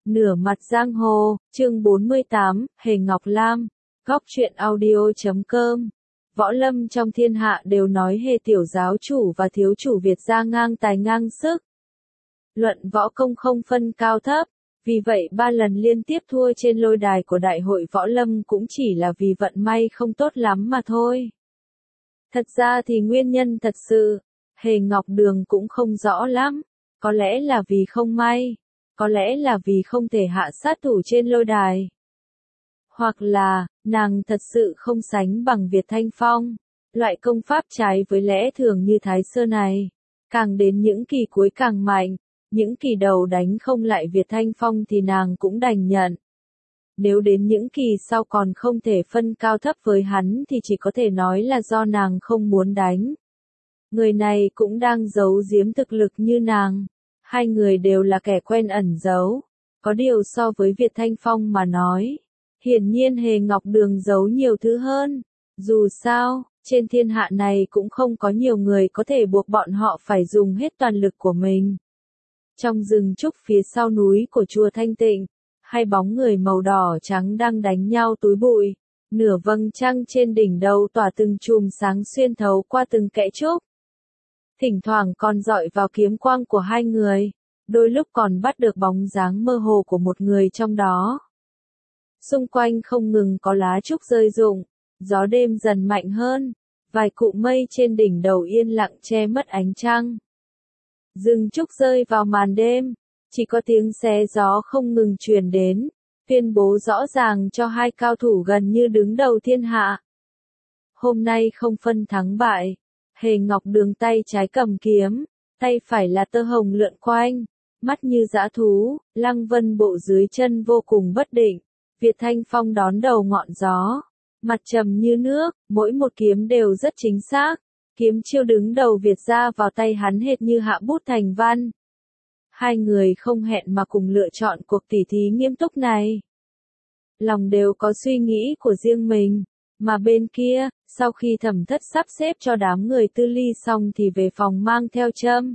Nửa mặt giang hồ, chương 48, Hề Ngọc Lam, góc truyện audio.com. Võ lâm trong thiên hạ đều nói Hề tiểu giáo chủ và thiếu chủ Việt gia ngang tài ngang sức. Luận võ công không phân cao thấp, vì vậy 3 lần liên tiếp thua trên lôi đài của đại hội võ lâm cũng chỉ là vì vận may không tốt lắm mà thôi. Thật ra thì nguyên nhân thật sự, Hề Ngọc Đường cũng không rõ lắm, có lẽ là vì không may. Có lẽ là vì không thể hạ sát thủ trên lôi đài. Hoặc là, nàng thật sự không sánh bằng Việt Thanh Phong. Loại công pháp trái với lẽ thường như Thái Sơ này. Càng đến những kỳ cuối càng mạnh. Những kỳ đầu đánh không lại Việt Thanh Phong thì nàng cũng đành nhận. Nếu đến những kỳ sau còn không thể phân cao thấp với hắn thì chỉ có thể nói là do nàng không muốn đánh. Người này cũng đang giấu giếm thực lực như nàng. Hai người đều là kẻ quen ẩn giấu. Có điều so với Việt Thanh Phong mà nói, hiển nhiên Hề Ngọc Đường giấu nhiều thứ hơn. Dù sao, trên thiên hạ này cũng không có nhiều người có thể buộc bọn họ phải dùng hết toàn lực của mình. Trong rừng trúc phía sau núi của chùa Thanh Tịnh, hai bóng người màu đỏ trắng đang đánh nhau túi bụi. Nửa vầng trăng trên đỉnh đầu tỏa từng chùm sáng xuyên thấu qua từng kẽ trúc. Thỉnh thoảng còn dọi vào kiếm quang của hai người, đôi lúc còn bắt được bóng dáng mơ hồ của một người trong đó. Xung quanh không ngừng có lá trúc rơi rụng, gió đêm dần mạnh hơn, vài cụm mây trên đỉnh đầu yên lặng che mất ánh trăng. Rừng trúc rơi vào màn đêm, chỉ có tiếng xé gió không ngừng truyền đến, tuyên bố rõ ràng cho hai cao thủ gần như đứng đầu thiên hạ. Hôm nay không phân thắng bại. Hề Ngọc Đường tay trái cầm kiếm, tay phải là tơ hồng lượn quanh, mắt như dã thú, lăng vân bộ dưới chân vô cùng bất định. Việt Thanh Phong đón đầu ngọn gió, mặt trầm như nước, mỗi một kiếm đều rất chính xác. Kiếm chiêu đứng đầu Việt ra vào tay hắn hệt như hạ bút thành văn. Hai người không hẹn mà cùng lựa chọn cuộc tỉ thí nghiêm túc này. Lòng đều có suy nghĩ của riêng mình. Mà bên kia, sau khi Thẩm Thất sắp xếp cho đám người tư ly xong thì về phòng mang theo Trâm.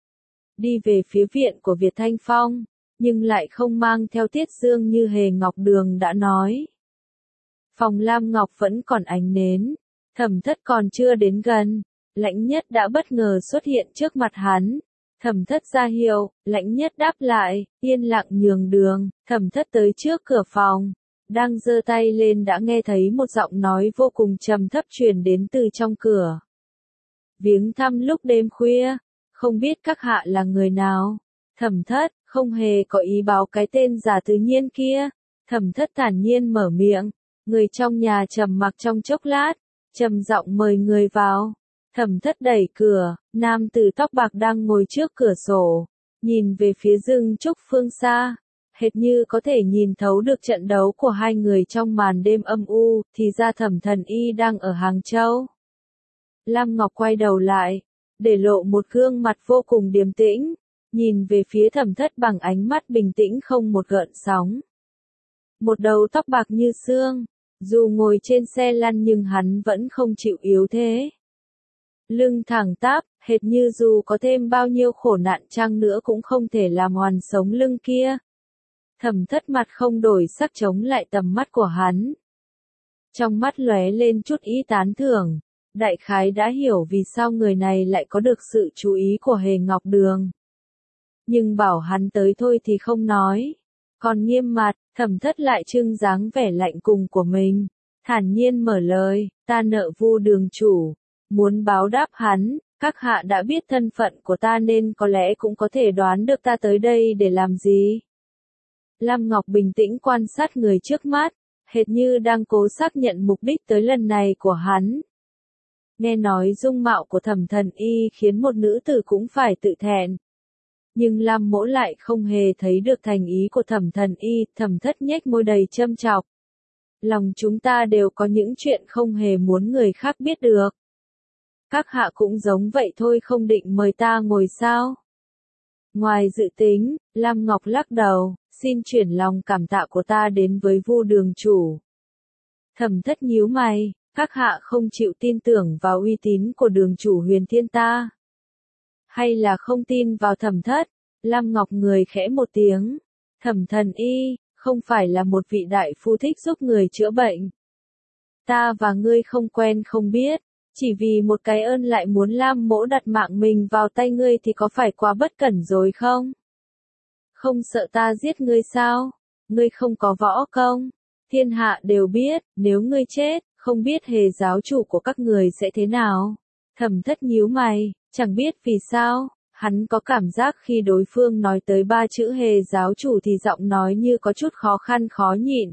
Đi về phía viện của Việt Thanh Phong, nhưng lại không mang theo Tiết Dương như Hề Ngọc Đường đã nói. Phòng Lam Ngọc vẫn còn ánh nến, Thẩm Thất còn chưa đến gần, Lãnh Nhất đã bất ngờ xuất hiện trước mặt hắn. Thẩm Thất ra hiệu, Lãnh Nhất đáp lại, yên lặng nhường đường. Thẩm Thất tới trước cửa phòng. Đang giơ tay lên đã nghe thấy một giọng nói vô cùng trầm thấp truyền đến từ trong cửa. Viếng thăm lúc đêm khuya, không biết các hạ là người nào. Thẩm Thất, không hề có ý báo cái tên giả tự nhiên kia. Thẩm Thất thản nhiên mở miệng, người trong nhà trầm mặc trong chốc lát, trầm giọng mời người vào. Thẩm Thất đẩy cửa, nam tử tóc bạc đang ngồi trước cửa sổ, nhìn về phía rừng trúc phương xa. Hệt như có thể nhìn thấu được trận đấu của hai người trong màn đêm âm u, thì ra Thẩm Thần Y đang ở Hàng Châu. Lam Ngọc quay đầu lại, để lộ một gương mặt vô cùng điềm tĩnh, nhìn về phía Thẩm Thất bằng ánh mắt bình tĩnh không một gợn sóng. Một đầu tóc bạc như xương, dù ngồi trên xe lăn nhưng hắn vẫn không chịu yếu thế. Lưng thẳng tắp, hệt như dù có thêm bao nhiêu khổ nạn chăng nữa cũng không thể làm hoàn sống lưng kia. Thẩm Thất mặt không đổi sắc chống lại tầm mắt của hắn. Trong mắt lóe lên chút ý tán thưởng, đại khái đã hiểu vì sao người này lại có được sự chú ý của Hề Ngọc Đường. Nhưng bảo hắn tới thôi thì không nói. Còn nghiêm mặt, Thẩm Thất lại trưng dáng vẻ lạnh cùng của mình. Thản nhiên mở lời, ta nợ Vu đường chủ. Muốn báo đáp hắn, các hạ đã biết thân phận của ta nên có lẽ cũng có thể đoán được ta tới đây để làm gì. Lam Ngọc bình tĩnh quan sát người trước mắt, hệt như đang cố xác nhận mục đích tới lần này của hắn. Nghe nói dung mạo của Thẩm Thần Y khiến một nữ tử cũng phải tự thẹn. Nhưng Lam Mỗ lại không hề thấy được thành ý của Thẩm Thần Y, Thẩm Thất nhếch môi đầy châm chọc. Lòng chúng ta đều có những chuyện không hề muốn người khác biết được. Các hạ cũng giống vậy thôi, không định mời ta ngồi sao? Ngoài dự tính, Lam Ngọc lắc đầu, xin chuyển lòng cảm tạ của ta đến với Vu đường chủ. Thẩm Thất nhíu mày, các hạ không chịu tin tưởng vào uy tín của đường chủ Huyền Thiên ta? Hay là không tin vào Thẩm Thất? Lam Ngọc người khẽ một tiếng. Thẩm Thần Y, không phải là một vị đại phu thích giúp người chữa bệnh. Ta và ngươi không quen không biết, chỉ vì một cái ơn lại muốn Lam Mỗ đặt mạng mình vào tay ngươi thì có phải quá bất cẩn rồi không? Không sợ ta giết ngươi sao? Ngươi không có võ công. Thiên hạ đều biết, nếu ngươi chết, không biết Hề giáo chủ của các người sẽ thế nào. Thẩm Thất nhíu mày, chẳng biết vì sao, hắn có cảm giác khi đối phương nói tới 3 chữ Hề giáo chủ thì giọng nói như có chút khó khăn khó nhịn.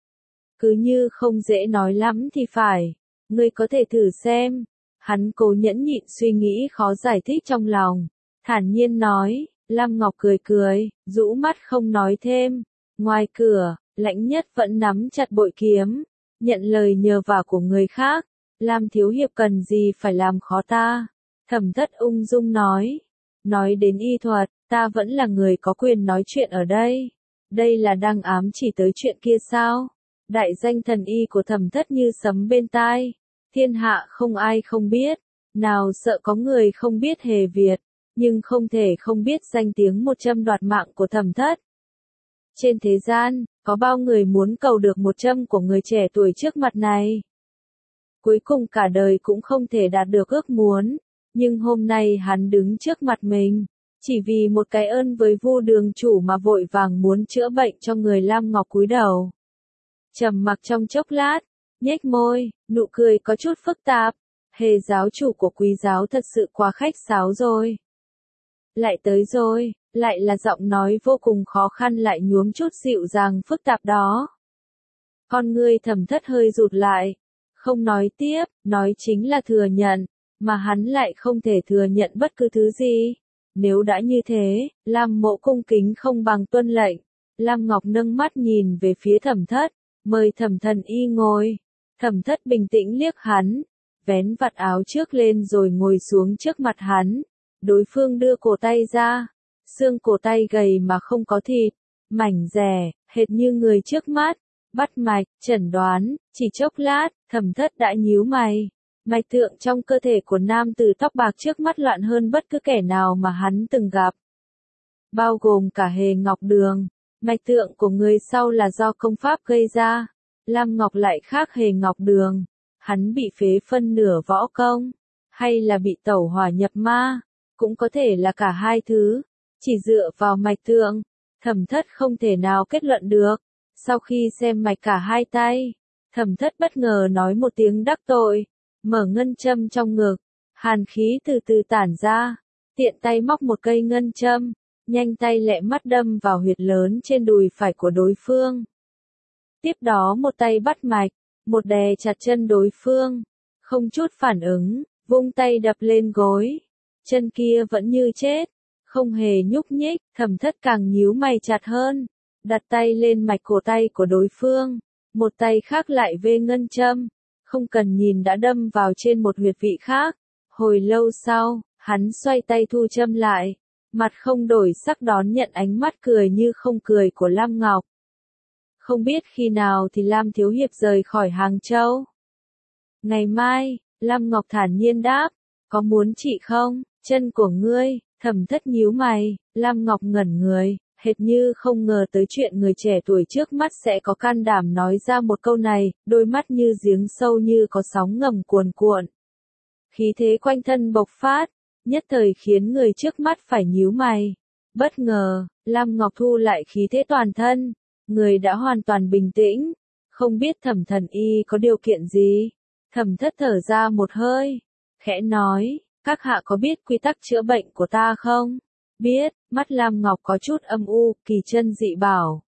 Cứ như không dễ nói lắm thì phải. Ngươi có thể thử xem. Hắn cố nhẫn nhịn suy nghĩ khó giải thích trong lòng. Thản nhiên nói, Lam Ngọc cười cười, rũ mắt không nói thêm. Ngoài cửa, Lãnh Nhất vẫn nắm chặt bội kiếm, nhận lời nhờ vả của người khác. Lam thiếu hiệp cần gì phải làm khó ta? Thẩm Thất ung dung nói đến y thuật, ta vẫn là người có quyền nói chuyện ở đây. Đây là đang ám chỉ tới chuyện kia sao? Đại danh thần y của Thẩm Thất như sấm bên tai, thiên hạ không ai không biết, nào sợ có người không biết Hề Việt, nhưng không thể không biết danh tiếng một châm đoạt mạng của Thẩm Thất. Trên thế gian, có bao người muốn cầu được một châm của người trẻ tuổi trước mặt này. Cuối cùng cả đời cũng không thể đạt được ước muốn, nhưng hôm nay hắn đứng trước mặt mình, chỉ vì một cái ơn với Vu đường chủ mà vội vàng muốn chữa bệnh cho người. Lam Ngọc cúi đầu, trầm mặc trong chốc lát, nhếch môi, nụ cười có chút phức tạp. Hề giáo chủ của Quý giáo thật sự quá khách sáo rồi. Lại tới rồi, lại là giọng nói vô cùng khó khăn lại nhuốm chút dịu dàng phức tạp đó. Con ngươi Thẩm Thất hơi rụt lại, không nói tiếp, nói chính là thừa nhận, mà hắn lại không thể thừa nhận bất cứ thứ gì. Nếu đã như thế, Lam Mộ cung kính không bằng tuân lệnh. Lam Ngọc nâng mắt nhìn về phía Thẩm Thất, mời Thẩm Thần Y ngồi. Thẩm Thất bình tĩnh liếc hắn, vén vạt áo trước lên rồi ngồi xuống trước mặt hắn. Đối phương đưa cổ tay ra, xương cổ tay gầy mà không có thịt, mảnh dẻ, hệt như người trước mắt. Bắt mạch, chẩn đoán, chỉ chốc lát, Thẩm Thất đã nhíu mày. Mạch tượng trong cơ thể của nam tử tóc bạc trước mắt loạn hơn bất cứ kẻ nào mà hắn từng gặp. Bao gồm cả Hề Ngọc Đường. Mạch tượng của người sau là do công pháp gây ra. Lam Ngọc lại khác Hề Ngọc Đường. Hắn bị phế phân nửa võ công, hay là bị tẩu hỏa nhập ma, cũng có thể là cả hai thứ. Chỉ dựa vào mạch tượng, Thẩm Thất không thể nào kết luận được. Sau khi xem mạch cả hai tay, Thẩm Thất bất ngờ nói một tiếng đắc tội, mở ngân châm trong ngực, hàn khí từ từ tản ra, tiện tay móc một cây ngân châm, nhanh tay lẹ mắt đâm vào huyệt lớn trên đùi phải của đối phương. Tiếp đó một tay bắt mạch, một đè chặt chân đối phương, không chút phản ứng, vung tay đập lên gối, chân kia vẫn như chết, không hề nhúc nhích. Thẩm Thất càng nhíu mày chặt hơn, đặt tay lên mạch cổ tay của đối phương, một tay khác lại vê ngân châm, không cần nhìn đã đâm vào trên một huyệt vị khác. Hồi lâu sau, hắn xoay tay thu châm lại, mặt không đổi sắc đón nhận ánh mắt cười như không cười của Lam Ngọc. Không biết khi nào thì Lam thiếu hiệp rời khỏi Hàng Châu. Ngày mai, Lam Ngọc thản nhiên đáp, có muốn trị không? Chân của ngươi. Thẩm Thất nhíu mày, Lam Ngọc ngẩn người, hệt như không ngờ tới chuyện người trẻ tuổi trước mắt sẽ có can đảm nói ra một câu này, đôi mắt như giếng sâu như có sóng ngầm cuồn cuộn. Khí thế quanh thân bộc phát, nhất thời khiến người trước mắt phải nhíu mày. Bất ngờ, Lam Ngọc thu lại khí thế toàn thân, người đã hoàn toàn bình tĩnh, không biết Thẩm Thần Y có điều kiện gì. Thẩm Thất thở ra một hơi, khẽ nói, các hạ có biết quy tắc chữa bệnh của ta không? Biết. Mắt Lam Ngọc có chút âm u. Kỳ chân dị bảo,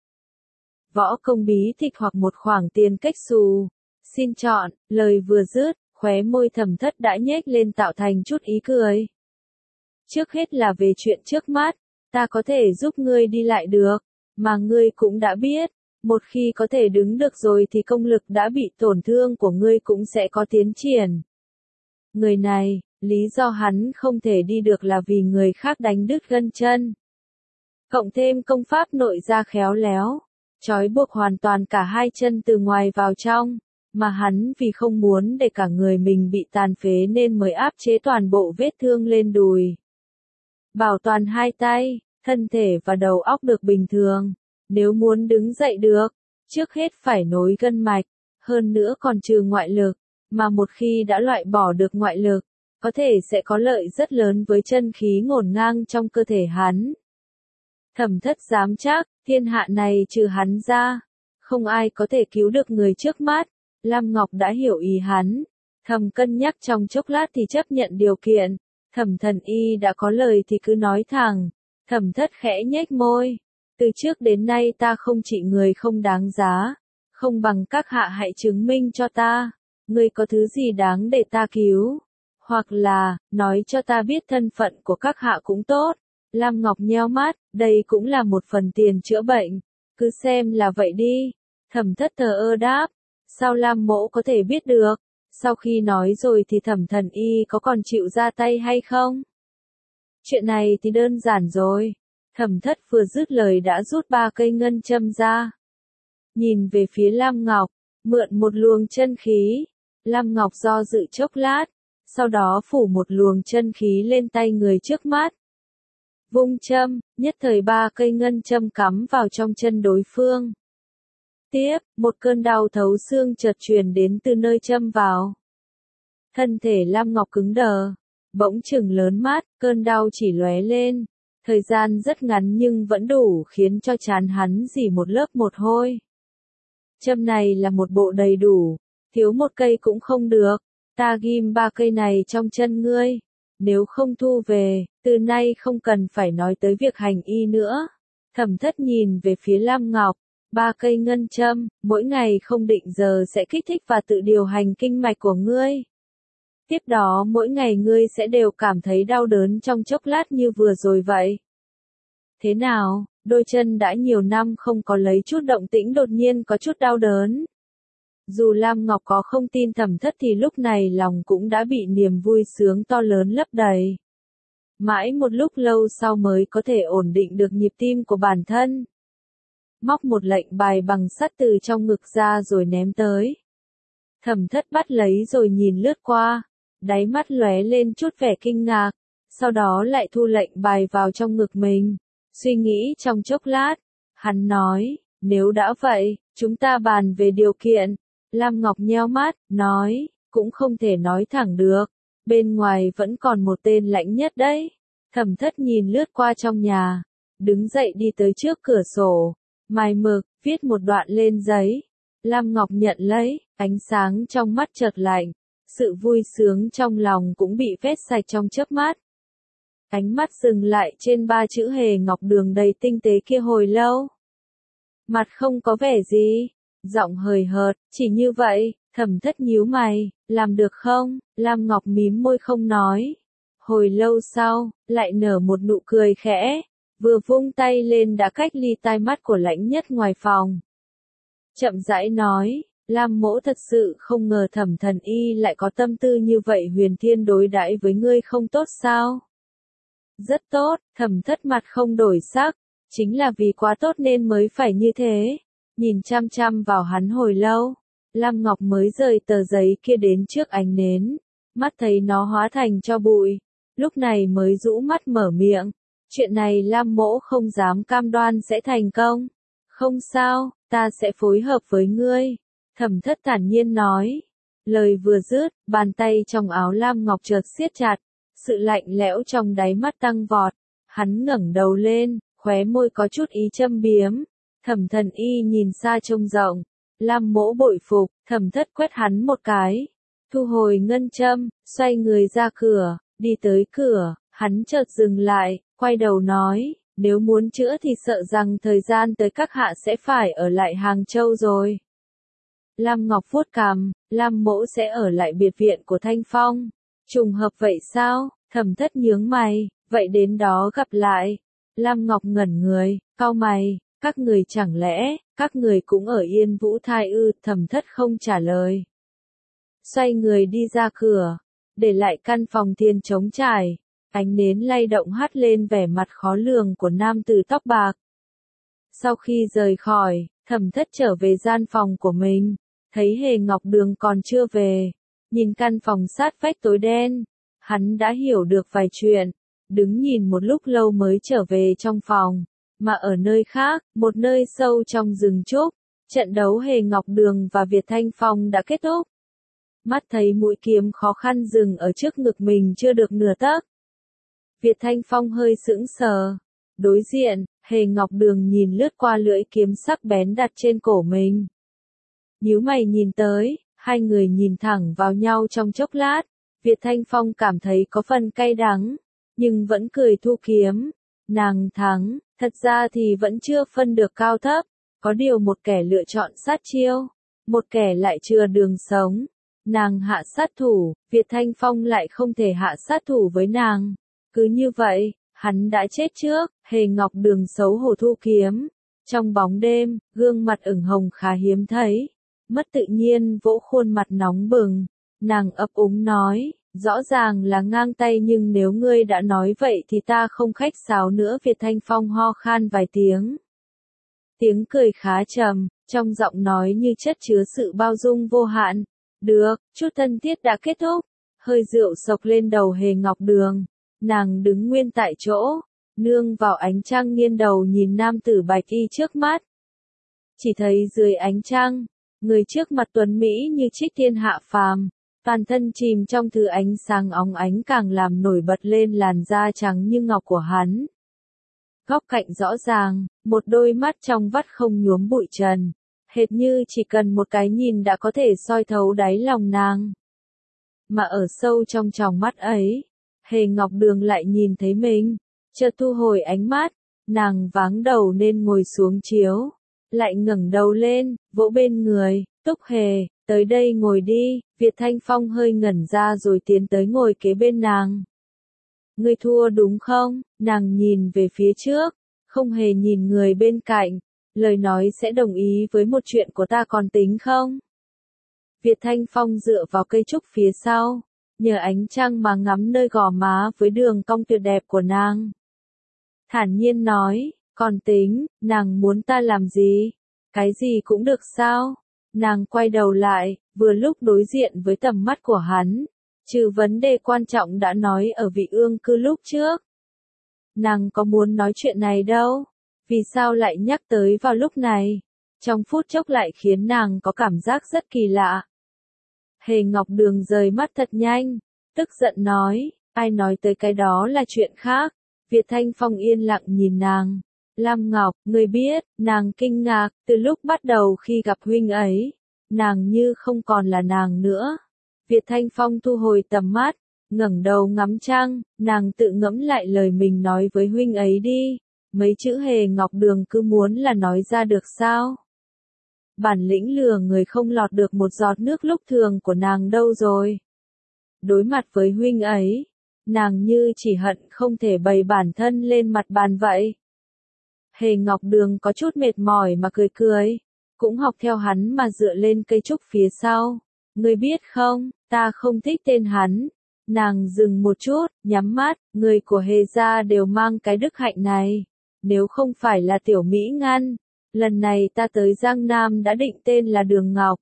võ công bí tịch hoặc một khoản tiền cách xù, xin chọn. Lời vừa dứt, khóe môi Thẩm Thất đã nhếch lên tạo thành chút ý cười. Trước hết là về chuyện trước mắt, ta có thể giúp ngươi đi lại được, mà ngươi cũng đã biết, một khi có thể đứng được rồi thì công lực đã bị tổn thương của ngươi cũng sẽ có tiến triển. Người này, lý do hắn không thể đi được là vì người khác đánh đứt gân chân. Cộng thêm công pháp nội gia khéo léo, trói buộc hoàn toàn cả hai chân từ ngoài vào trong, mà hắn vì không muốn để cả người mình bị tàn phế nên mới áp chế toàn bộ vết thương lên đùi. Bảo toàn hai tay, thân thể và đầu óc được bình thường. Nếu muốn đứng dậy được, trước hết phải nối gân mạch, hơn nữa còn trừ ngoại lực, mà một khi đã loại bỏ được ngoại lực, có thể sẽ có lợi rất lớn với chân khí ngổn ngang trong cơ thể hắn. Thẩm Thất dám chắc, thiên hạ này trừ hắn ra, không ai có thể cứu được người trước mắt. Lam Ngọc đã hiểu ý hắn, thầm cân nhắc trong chốc lát thì chấp nhận điều kiện. Thẩm Thần Y đã có lời thì cứ nói thẳng. Thẩm Thất khẽ nhếch môi, từ trước đến nay ta không trị người không đáng giá, không bằng các hạ hãy chứng minh cho ta, ngươi có thứ gì đáng để ta cứu, hoặc là, nói cho ta biết thân phận của các hạ cũng tốt. Lam Ngọc nheo mắt, đây cũng là một phần tiền chữa bệnh, cứ xem là vậy đi. Thẩm Thất thờ ơ đáp, sao Lam mỗ có thể biết được, sau khi nói rồi thì Thẩm Thần Y có còn chịu ra tay hay không? Chuyện này thì đơn giản rồi. Thẩm Thất vừa dứt lời đã rút 3 cây ngân châm ra. Nhìn về phía Lam Ngọc, mượn một luồng chân khí. Lam Ngọc do dự chốc lát, sau đó phủ một luồng chân khí lên tay người trước mắt. Vung châm, nhất thời 3 cây ngân châm cắm vào trong chân đối phương. Tiếp, một cơn đau thấu xương chợt truyền đến từ nơi châm vào. Thân thể Lam Ngọc cứng đờ, bỗng chừng lớn mắt, cơn đau chỉ lóe lên. Thời gian rất ngắn nhưng vẫn đủ khiến cho trán hắn rỉ một lớp mồ hôi. Châm này là một bộ đầy đủ, thiếu một cây cũng không được. Ta ghim 3 cây này trong chân ngươi. Nếu không thu về, từ nay không cần phải nói tới việc hành y nữa. Thẩm Thất nhìn về phía Lam Ngọc, 3 cây ngân châm, mỗi ngày không định giờ sẽ kích thích và tự điều hành kinh mạch của ngươi. Tiếp đó mỗi ngày ngươi sẽ đều cảm thấy đau đớn trong chốc lát như vừa rồi vậy. Thế nào, đôi chân đã nhiều năm không có lấy chút động tĩnh đột nhiên có chút đau đớn. Dù Lam Ngọc có không tin Thẩm Thất thì lúc này lòng cũng đã bị niềm vui sướng to lớn lấp đầy. Mãi một lúc lâu sau mới có thể ổn định được nhịp tim của bản thân. Móc một lệnh bài bằng sắt từ trong ngực ra rồi ném tới. Thẩm Thất bắt lấy rồi nhìn lướt qua, đáy mắt lóe lên chút vẻ kinh ngạc, sau đó lại thu lệnh bài vào trong ngực mình. Suy nghĩ trong chốc lát, hắn nói, nếu đã vậy, chúng ta bàn về điều kiện. Lam Ngọc nheo mắt, nói, cũng không thể nói thẳng được, bên ngoài vẫn còn một tên lãnh nhất đấy. Thẩm Thất nhìn lướt qua trong nhà, đứng dậy đi tới trước cửa sổ, mài mực, viết một đoạn lên giấy. Lam Ngọc nhận lấy, ánh sáng trong mắt chợt lạnh, sự vui sướng trong lòng cũng bị vét sạch trong chớp mắt. Ánh mắt dừng lại trên 3 chữ Hề Ngọc Đường đầy tinh tế kia hồi lâu. Mặt không có vẻ gì, giọng hời hợt, chỉ như vậy. Thẩm Thất nhíu mày, làm được không? Lam Ngọc mím môi không nói. Hồi lâu sau, lại nở một nụ cười khẽ, vừa vung tay lên đã cách ly tai mắt của lãnh nhất ngoài phòng. Chậm rãi nói, Lam mỗ thật sự không ngờ Thẩm Thần Y lại có tâm tư như vậy. Huyền Thiên đối đãi với ngươi không tốt sao? Rất tốt. Thẩm Thất mặt không đổi sắc, chính là vì quá tốt nên mới phải như thế. Nhìn chăm chăm vào hắn hồi lâu, Lam Ngọc mới rời tờ giấy kia đến trước ánh nến, mắt thấy nó hóa thành tro bụi, lúc này mới rũ mắt mở miệng. Chuyện này Lam mỗ không dám cam đoan sẽ thành công. Không sao, ta sẽ phối hợp với ngươi. Thẩm Thất thản nhiên nói. Lời vừa dứt, bàn tay trong áo Lam Ngọc chợt siết chặt, sự lạnh lẽo trong đáy mắt tăng vọt. Hắn ngẩng đầu lên, khóe môi có chút ý châm biếm. Thẩm Thần Y nhìn xa trông rộng, Lam mỗ bội phục. Thẩm Thất quét hắn một cái, thu hồi ngân châm, xoay người ra cửa. Đi tới cửa, hắn chợt dừng lại, quay đầu nói, nếu muốn chữa thì sợ rằng thời gian tới các hạ sẽ phải ở lại Hàng Châu rồi. Lam Ngọc vuốt cằm, Lam mỗ sẽ ở lại biệt viện của Thanh Phong. Trùng hợp vậy sao? Thẩm Thất nhướng mày, vậy đến đó gặp lại. Lam Ngọc ngẩn người, cau mày, các người chẳng lẽ, các người cũng ở Yên Vũ Thai ư? Thẩm Thất không trả lời. Xoay người đi ra cửa, để lại căn phòng tiền trống trải, ánh nến lay động hắt lên vẻ mặt khó lường của nam tử tóc bạc. Sau khi rời khỏi, Thẩm Thất trở về gian phòng của mình, thấy Hề Ngọc Đường còn chưa về, nhìn căn phòng sát vách tối đen, hắn đã hiểu được vài chuyện, đứng nhìn một lúc lâu mới trở về trong phòng, Mà ở nơi khác, một nơi sâu trong rừng trúc, trận đấu Hề Ngọc Đường và Việt Thanh Phong đã kết thúc. Mắt thấy mũi kiếm khó khăn dừng ở trước ngực mình chưa được nửa tấc. Việt Thanh Phong hơi sững sờ. Đối diện, Hề Ngọc Đường nhìn lướt qua lưỡi kiếm sắc bén đặt trên cổ mình. Nhíu mày nhìn tới, hai người nhìn thẳng vào nhau trong chốc lát. Việt Thanh Phong cảm thấy có phần cay đắng, nhưng vẫn cười thu kiếm. Nàng thắng, thật ra thì vẫn chưa phân được cao thấp, có điều một kẻ lựa chọn sát chiêu, một kẻ lại chừa đường sống. Nàng hạ sát thủ, Việt Thanh Phong lại không thể hạ sát thủ với nàng. Cứ như vậy, hắn đã chết trước. Hề Ngọc Đường xấu hổ thu kiếm. Trong bóng đêm, gương mặt ửng hồng khá hiếm thấy. Mất tự nhiên vỗ khuôn mặt nóng bừng. Nàng ấp úng nói, rõ ràng là ngang tay nhưng nếu ngươi đã nói vậy thì ta không khách sáo nữa. Việt Thanh Phong ho khan vài tiếng. Tiếng cười khá trầm, trong giọng nói như chất chứa sự bao dung vô hạn. Được, chút thân thiết đã kết thúc. Hơi rượu sộc lên đầu Hề Ngọc Đường. Nàng đứng nguyên tại chỗ, nương vào ánh trăng nghiêng đầu nhìn nam tử bạch y trước mắt. Chỉ thấy dưới ánh trăng, người trước mặt tuấn Mỹ như trích tiên hạ phàm, toàn thân chìm trong thứ ánh sáng óng ánh càng làm nổi bật lên làn da trắng như ngọc của hắn. Góc cạnh rõ ràng, một đôi mắt trong vắt không nhuốm bụi trần, hệt như chỉ cần một cái nhìn đã có thể soi thấu đáy lòng nàng. Mà ở sâu trong tròng mắt ấy, Hề Ngọc Đường lại nhìn thấy mình, chợt thu hồi ánh mắt, nàng váng đầu nên ngồi xuống chiếu, lại ngẩng đầu lên, vỗ bên người, Túc Hề, tới đây ngồi đi. Việt Thanh Phong hơi ngẩn ra rồi tiến tới ngồi kế bên nàng. Ngươi thua đúng không? Nàng nhìn về phía trước, không hề nhìn người bên cạnh, lời nói sẽ đồng ý với một chuyện của ta còn tính không? Việt Thanh Phong dựa vào cây trúc phía sau, nhờ ánh trăng mà ngắm nơi gò má với đường cong tuyệt đẹp của nàng. Thản nhiên nói, còn tính, nàng muốn ta làm gì? Cái gì cũng được sao? Nàng quay đầu lại, vừa lúc đối diện với tầm mắt của hắn, trừ vấn đề quan trọng đã nói ở vị ương cư lúc trước. Nàng có muốn nói chuyện này đâu, vì sao lại nhắc tới vào lúc này? Trong phút chốc lại khiến nàng có cảm giác rất kỳ lạ. Hề Ngọc Đường rời mắt thật nhanh, tức giận nói, ai nói tới cái đó là chuyện khác. Việt Thanh Phong yên lặng nhìn nàng. Lam Ngọc, ngươi biết, nàng kinh ngạc, từ lúc bắt đầu khi gặp huynh ấy, nàng như không còn là nàng nữa. Việt Thanh Phong thu hồi tầm mắt, ngẩng đầu ngắm trăng, nàng tự ngẫm lại lời mình nói với huynh ấy đi. Mấy chữ Hề Ngọc Đường cứ muốn là nói ra được sao? Bản lĩnh lừa người không lọt được một giọt nước lúc thường của nàng đâu rồi. Đối mặt với huynh ấy, nàng như chỉ hận không thể bày bản thân lên mặt bàn vậy. Hề Ngọc Đường có chút mệt mỏi mà cười cười, cũng học theo hắn mà dựa lên cây trúc phía sau. Ngươi biết không, ta không thích tên hắn. Nàng dừng một chút, nhắm mắt, người của Hề gia đều mang cái đức hạnh này. Nếu không phải là tiểu Mỹ Ngăn, lần này ta tới Giang Nam đã định tên là Đường Ngọc.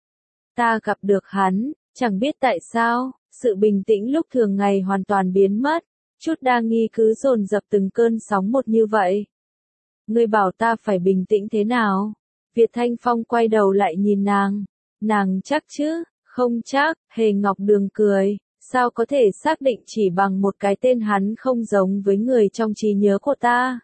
Ta gặp được hắn, chẳng biết tại sao, sự bình tĩnh lúc thường ngày hoàn toàn biến mất, chút đa nghi cứ dồn dập từng cơn sóng một như vậy. Ngươi bảo ta phải bình tĩnh thế nào? Việt Thanh Phong quay đầu lại nhìn nàng. Nàng chắc chứ? Không chắc. Hề Ngọc Đường cười. Sao có thể xác định chỉ bằng một cái tên hắn không giống với người trong trí nhớ của ta?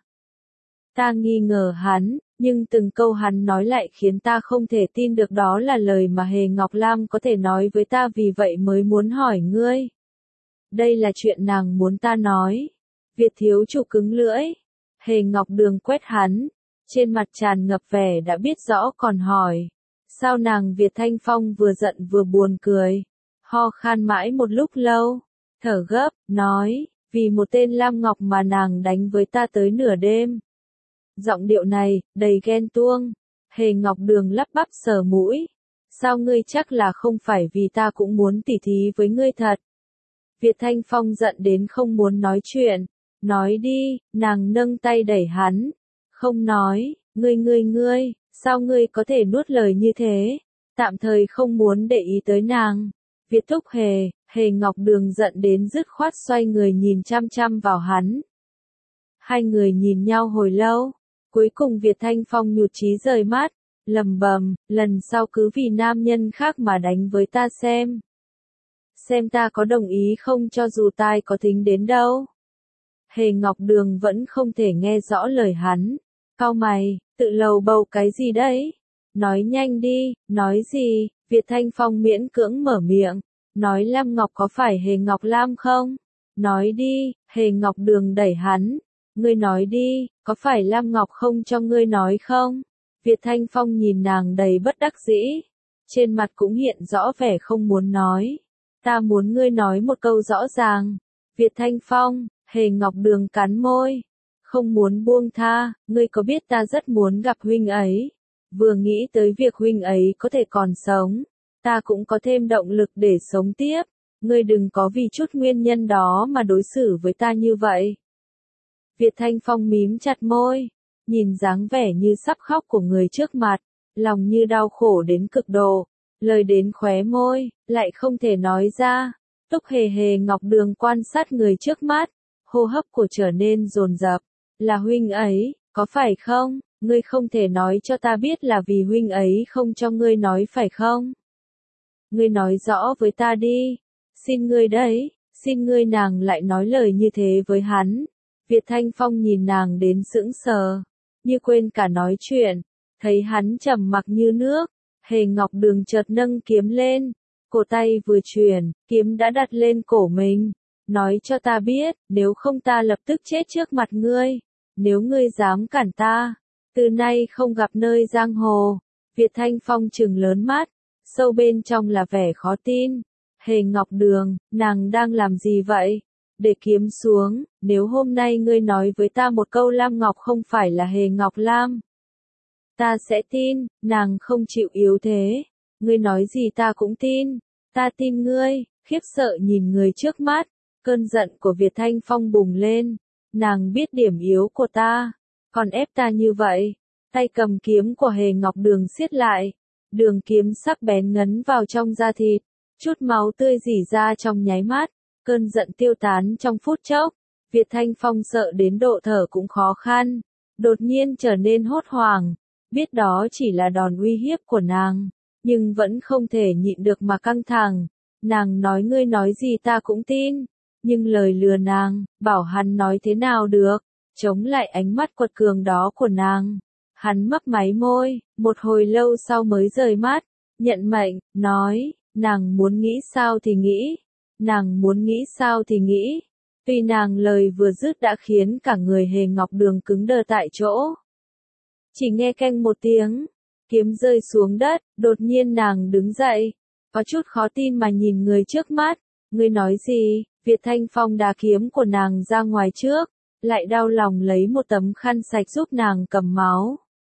Ta nghi ngờ hắn, nhưng từng câu hắn nói lại khiến ta không thể tin được đó là lời mà Hề Ngọc Lam có thể nói với ta, vì vậy mới muốn hỏi ngươi. Đây là chuyện nàng muốn ta nói. Việt thiếu chủ cứng lưỡi. Hề Ngọc Đường quét hắn, trên mặt tràn ngập vẻ đã biết rõ còn hỏi. Sao nàng? Việt Thanh Phong vừa giận vừa buồn cười, ho khan mãi một lúc lâu, thở gấp, nói, vì một tên Lam Ngọc mà nàng đánh với ta tới nửa đêm. Giọng điệu này, đầy ghen tuông. Hề Ngọc Đường lắp bắp sờ mũi. Sao ngươi? Chắc là không phải vì ta cũng muốn tỉ thí với ngươi thật. Việt Thanh Phong giận đến không muốn nói chuyện. Nói đi, nàng nâng tay đẩy hắn. Không nói, ngươi, sao ngươi có thể nuốt lời như thế? Tạm thời không muốn để ý tới nàng. Việt thúc Hề, Hề Ngọc Đường giận đến dứt khoát xoay người nhìn chăm chăm vào hắn. Hai người nhìn nhau hồi lâu, Cuối cùng Việt Thanh Phong nhụt chí rời mắt, lầm bầm, lần sau cứ vì nam nhân khác mà đánh với ta xem. Xem ta có đồng ý không cho dù tai có thính đến đâu. Hề Ngọc Đường vẫn không thể nghe rõ lời hắn. Cau mày, tự lầu bầu cái gì đấy? Nói nhanh đi, nói gì? Việt Thanh Phong miễn cưỡng mở miệng. Nói Lam Ngọc có phải Hề Ngọc Lam không? Nói đi, Hề Ngọc Đường đẩy hắn. Ngươi nói đi, có phải Lam Ngọc không cho ngươi nói không? Việt Thanh Phong nhìn nàng đầy bất đắc dĩ. Trên mặt cũng hiện rõ vẻ không muốn nói. Ta muốn ngươi nói một câu rõ ràng. Việt Thanh Phong, Hề Ngọc Đường cắn môi. Không muốn buông tha, ngươi có biết ta rất muốn gặp huynh ấy. Vừa nghĩ tới việc huynh ấy có thể còn sống, ta cũng có thêm động lực để sống tiếp. Ngươi đừng có vì chút nguyên nhân đó mà đối xử với ta như vậy. Việt Thanh Phong mím chặt môi, nhìn dáng vẻ như sắp khóc của người trước mặt, lòng như đau khổ đến cực độ, lời đến khóe môi, lại không thể nói ra. Lúc Hề Ngọc Đường quan sát người trước mắt, hô hấp của trở nên dồn dập. Là huynh ấy, có phải không? Ngươi không thể nói cho ta biết là vì huynh ấy không cho ngươi nói phải không? Ngươi nói rõ với ta đi. Xin ngươi đấy, xin ngươi. Nàng lại nói lời như thế với hắn. Việt Thanh Phong nhìn nàng đến sững sờ, như quên cả nói chuyện, thấy hắn trầm mặc như nước. Hề Ngọc Đường chợt nâng kiếm lên, cổ tay vừa chuyển, kiếm đã đặt lên cổ mình. Nói cho ta biết, nếu không ta lập tức chết trước mặt ngươi. Nếu ngươi dám cản ta, từ nay không gặp nơi giang hồ. Việt Thanh Phong trừng lớn mắt, sâu bên trong là vẻ khó tin. Hề Ngọc Đường, nàng đang làm gì vậy? Để kiếm xuống, nếu hôm nay ngươi nói với ta một câu Lam Ngọc không phải là Hề Ngọc Lam, ta sẽ tin. Nàng không chịu yếu thế. Ngươi nói gì ta cũng tin. Ta tin ngươi. Khiếp sợ nhìn người trước mắt, cơn giận của Việt Thanh Phong bùng lên. Nàng biết điểm yếu của ta, còn ép ta như vậy. Tay cầm kiếm của Hề Ngọc Đường siết lại, đường kiếm sắc bén ngấn vào trong da thịt, chút máu tươi rỉ ra trong nháy mắt, cơn giận tiêu tán trong phút chốc. Việt Thanh Phong sợ đến độ thở cũng khó khăn, đột nhiên trở nên hốt hoảng, biết đó chỉ là đòn uy hiếp của nàng, nhưng vẫn không thể nhịn được mà căng thẳng. Nàng nói ngươi nói gì ta cũng tin. Nhưng lời lừa nàng, bảo hắn nói thế nào được, chống lại ánh mắt quật cường đó của nàng. Hắn mấp máy môi, một hồi lâu sau mới rời mắt, nhận mệnh, nói, nàng muốn nghĩ sao thì nghĩ, nàng muốn nghĩ sao thì nghĩ. Tuy nàng lời vừa dứt đã khiến cả người Hề Ngọc Đường cứng đờ tại chỗ. Chỉ nghe keng một tiếng, kiếm rơi xuống đất, đột nhiên nàng đứng dậy, có chút khó tin mà nhìn người trước mắt. Ngươi nói gì? Việt Thanh Phong đá kiếm của nàng ra ngoài trước, lại đau lòng lấy một tấm khăn sạch giúp nàng cầm máu.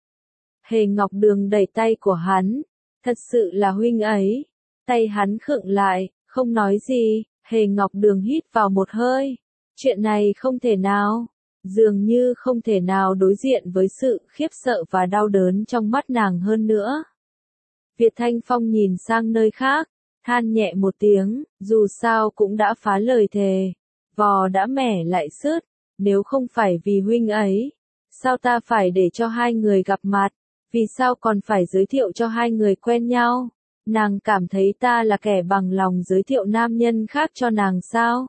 Hề Ngọc Đường đẩy tay của hắn, thật sự là huynh ấy. Tay hắn khựng lại, không nói gì. Hề Ngọc Đường hít vào một hơi. Chuyện này không thể nào, dường như không thể nào đối diện với sự khiếp sợ và đau đớn trong mắt nàng hơn nữa. Việt Thanh Phong nhìn sang nơi khác, than nhẹ một tiếng, dù sao cũng đã phá lời thề, vò đã mẻ lại sứt, nếu không phải vì huynh ấy, sao ta phải để cho hai người gặp mặt, vì sao còn phải giới thiệu cho hai người quen nhau, nàng cảm thấy ta là kẻ bằng lòng giới thiệu nam nhân khác cho nàng sao?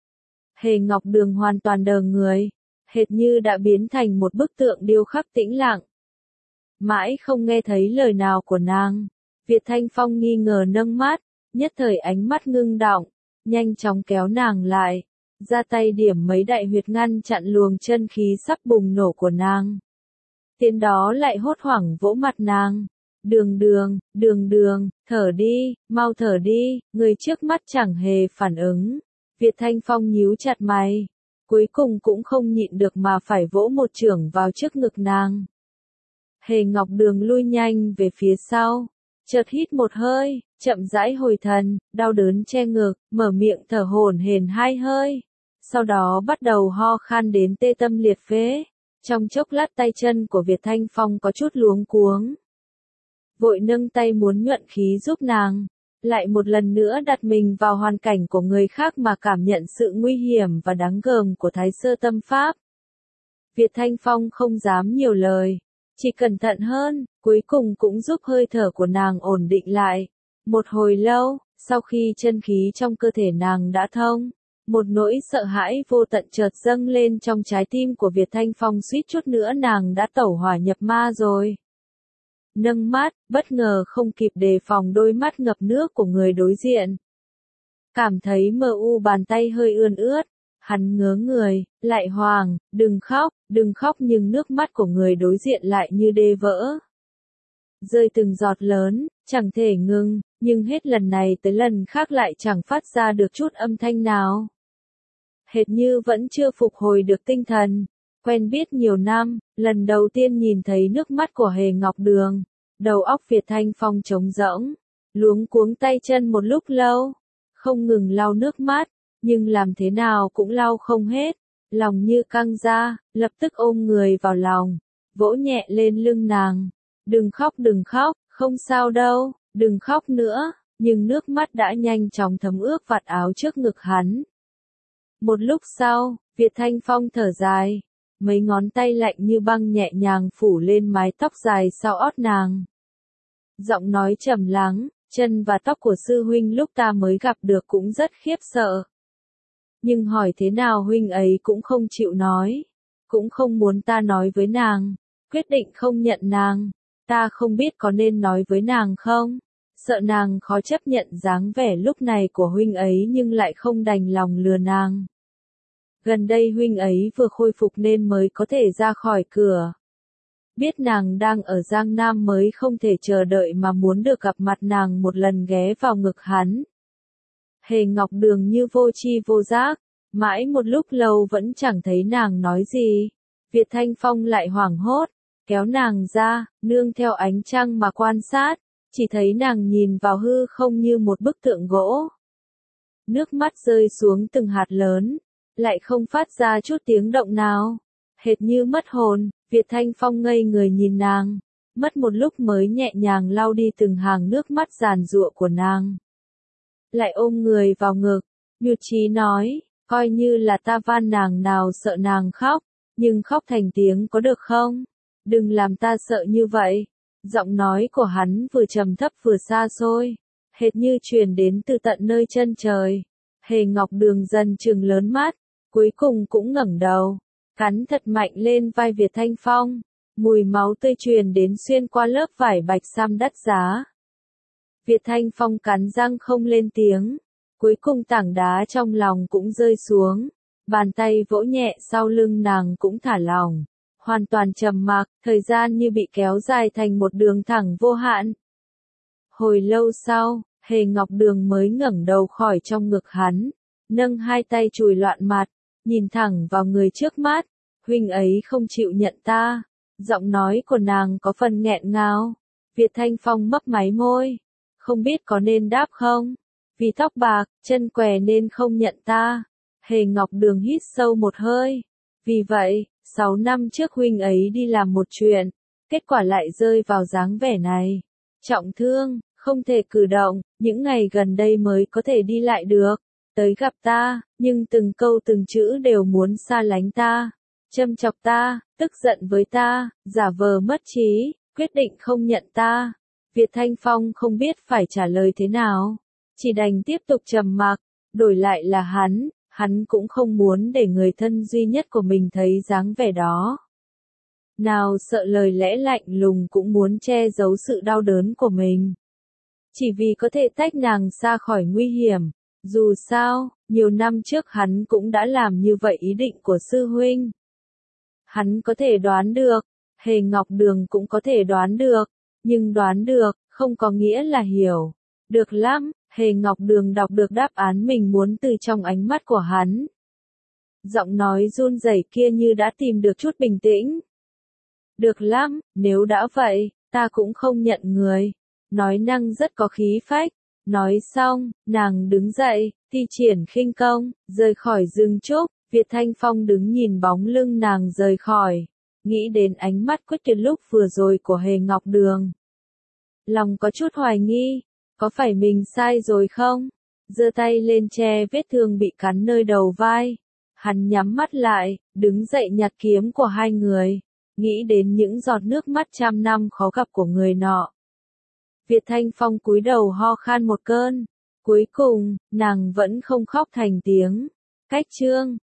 Hề Ngọc Đường hoàn toàn đờ người, hệt như đã biến thành một bức tượng điêu khắc tĩnh lặng. Mãi không nghe thấy lời nào của nàng, Việt Thanh Phong nghi ngờ nâng mắt, nhất thời ánh mắt ngưng đọng, nhanh chóng kéo nàng lại, ra tay điểm mấy đại huyệt ngăn chặn luồng chân khí sắp bùng nổ của nàng. Tiến đó lại hốt hoảng vỗ mặt nàng. Đường, thở đi, mau thở đi. Người trước mắt chẳng hề phản ứng. Việt Thanh Phong nhíu chặt mày, cuối cùng cũng không nhịn được mà phải vỗ một chưởng vào trước ngực nàng. Hề Ngọc Đường lui nhanh về phía sau, chợt hít một hơi, chậm rãi hồi thần, đau đớn che ngực, mở miệng thở hổn hển hai hơi, sau đó bắt đầu ho khan đến tê tâm liệt phế. Trong chốc lát tay chân của Việt Thanh Phong có chút luống cuống, vội nâng tay muốn nhuận khí giúp nàng, lại một lần nữa đặt mình vào hoàn cảnh của người khác mà cảm nhận sự nguy hiểm và đáng gờm của Thái Sơ Tâm Pháp. Việt Thanh Phong không dám nhiều lời, chỉ cẩn thận hơn, cuối cùng cũng giúp hơi thở của nàng ổn định lại. Một hồi lâu, sau khi chân khí trong cơ thể nàng đã thông, một nỗi sợ hãi vô tận chợt dâng lên trong trái tim của Việt Thanh Phong, suýt chút nữa nàng đã tẩu hỏa nhập ma rồi. Nâng mắt, bất ngờ không kịp đề phòng đôi mắt ngập nước của người đối diện. Cảm thấy mờ u, bàn tay hơi ươn ướt, hắn ngớ người, lại Hoàng, đừng khóc, nhưng nước mắt của người đối diện lại như đê vỡ. Rơi từng giọt lớn, chẳng thể ngừng, nhưng hết lần này tới lần khác lại chẳng phát ra được chút âm thanh nào. Hệt như vẫn chưa phục hồi được tinh thần, quen biết nhiều năm, lần đầu tiên nhìn thấy nước mắt của Hề Ngọc Đường, đầu óc Việt Thanh Phong trống rỗng, luống cuống tay chân một lúc lâu, không ngừng lau nước mắt, nhưng làm thế nào cũng lau không hết, lòng như căng ra, lập tức ôm người vào lòng, vỗ nhẹ lên lưng nàng. Đừng khóc, không sao đâu, đừng khóc nữa, nhưng nước mắt đã nhanh chóng thấm ướt vạt áo trước ngực hắn. Một lúc sau, Việt Thanh Phong thở dài, mấy ngón tay lạnh như băng nhẹ nhàng phủ lên mái tóc dài sau ót nàng. Giọng nói trầm lắng, chân và tóc của sư huynh lúc ta mới gặp được cũng rất khiếp sợ. Nhưng hỏi thế nào huynh ấy cũng không chịu nói, cũng không muốn ta nói với nàng, quyết định không nhận nàng. Ta không biết có nên nói với nàng không, sợ nàng khó chấp nhận dáng vẻ lúc này của huynh ấy nhưng lại không đành lòng lừa nàng. Gần đây huynh ấy vừa khôi phục nên mới có thể ra khỏi cửa. Biết nàng đang ở Giang Nam mới không thể chờ đợi mà muốn được gặp mặt nàng một lần, ghé vào ngực hắn. Hề Ngọc Đường như vô tri vô giác, mãi một lúc lâu vẫn chẳng thấy nàng nói gì. Việt Thanh Phong lại hoảng hốt, kéo nàng ra, nương theo ánh trăng mà quan sát, chỉ thấy nàng nhìn vào hư không như một bức tượng gỗ. Nước mắt rơi xuống từng hạt lớn, lại không phát ra chút tiếng động nào. Hệt như mất hồn, Việt Thanh Phong ngây người nhìn nàng, mất một lúc mới nhẹ nhàng lau đi từng hàng nước mắt giàn giụa của nàng. Lại ôm người vào ngực, nhụt chí nói, coi như là ta van nàng, nào sợ nàng khóc, nhưng khóc thành tiếng có được không? Đừng làm ta sợ như vậy. Giọng nói của hắn vừa trầm thấp vừa xa xôi, hệt như truyền đến từ tận nơi chân trời. Hề Ngọc Đường dần trừng lớn mắt, cuối cùng cũng ngẩng đầu, cắn thật mạnh lên vai Việt Thanh Phong. Mùi máu tươi truyền đến xuyên qua lớp vải bạch sam đắt giá. Việt Thanh Phong cắn răng không lên tiếng, cuối cùng tảng đá trong lòng cũng rơi xuống, bàn tay vỗ nhẹ sau lưng nàng cũng thả lỏng. Hoàn toàn trầm mặc, thời gian như bị kéo dài thành một đường thẳng vô hạn. Hồi lâu sau, Hề Ngọc Đường mới ngẩng đầu khỏi trong ngực hắn, nâng hai tay chùi loạn mặt, nhìn thẳng vào người trước mắt. Huynh ấy không chịu nhận ta. Giọng nói của nàng có phần nghẹn ngào. Việt Thanh Phong mấp máy môi, không biết có nên đáp không. Vì tóc bạc, chân què nên không nhận ta. Hề Ngọc Đường hít sâu một hơi. Vì vậy, 6 năm trước huynh ấy đi làm một chuyện, kết quả lại rơi vào dáng vẻ này. Trọng thương, không thể cử động, những ngày gần đây mới có thể đi lại được. Tới gặp ta, nhưng từng câu từng chữ đều muốn xa lánh ta, châm chọc ta, tức giận với ta, giả vờ mất trí, quyết định không nhận ta. Việt Thanh Phong không biết phải trả lời thế nào, chỉ đành tiếp tục trầm mặc. Đổi lại là hắn cũng không muốn để người thân duy nhất của mình thấy dáng vẻ đó. Nào sợ lời lẽ lạnh lùng cũng muốn che giấu sự đau đớn của mình. Chỉ vì có thể tách nàng xa khỏi nguy hiểm. Dù sao, nhiều năm trước hắn cũng đã làm như vậy. Ý định của sư huynh, hắn có thể đoán được, Hề Ngọc Đường cũng có thể đoán được, nhưng đoán được, không có nghĩa là hiểu. Được lắm, Hề Ngọc Đường đọc được đáp án mình muốn từ trong ánh mắt của hắn. Giọng nói run rẩy kia như đã tìm được chút bình tĩnh. Được lắm, nếu đã vậy, ta cũng không nhận người. Nói năng rất có khí phách. Nói xong, nàng đứng dậy, thi triển khinh công, rời khỏi rừng trúc. Việt Thanh Phong đứng nhìn bóng lưng nàng rời khỏi, nghĩ đến ánh mắt quyết tuyệt lúc vừa rồi của Hề Ngọc Đường. Lòng có chút hoài nghi, có phải mình sai rồi không? Giơ tay lên che vết thương bị cắn nơi đầu vai. Hắn nhắm mắt lại, đứng dậy nhặt kiếm của hai người, nghĩ đến những giọt nước mắt trăm năm khó gặp của người nọ. Việt Thanh Phong cúi đầu ho khan một cơn. Cuối cùng, nàng vẫn không khóc thành tiếng. Cách chương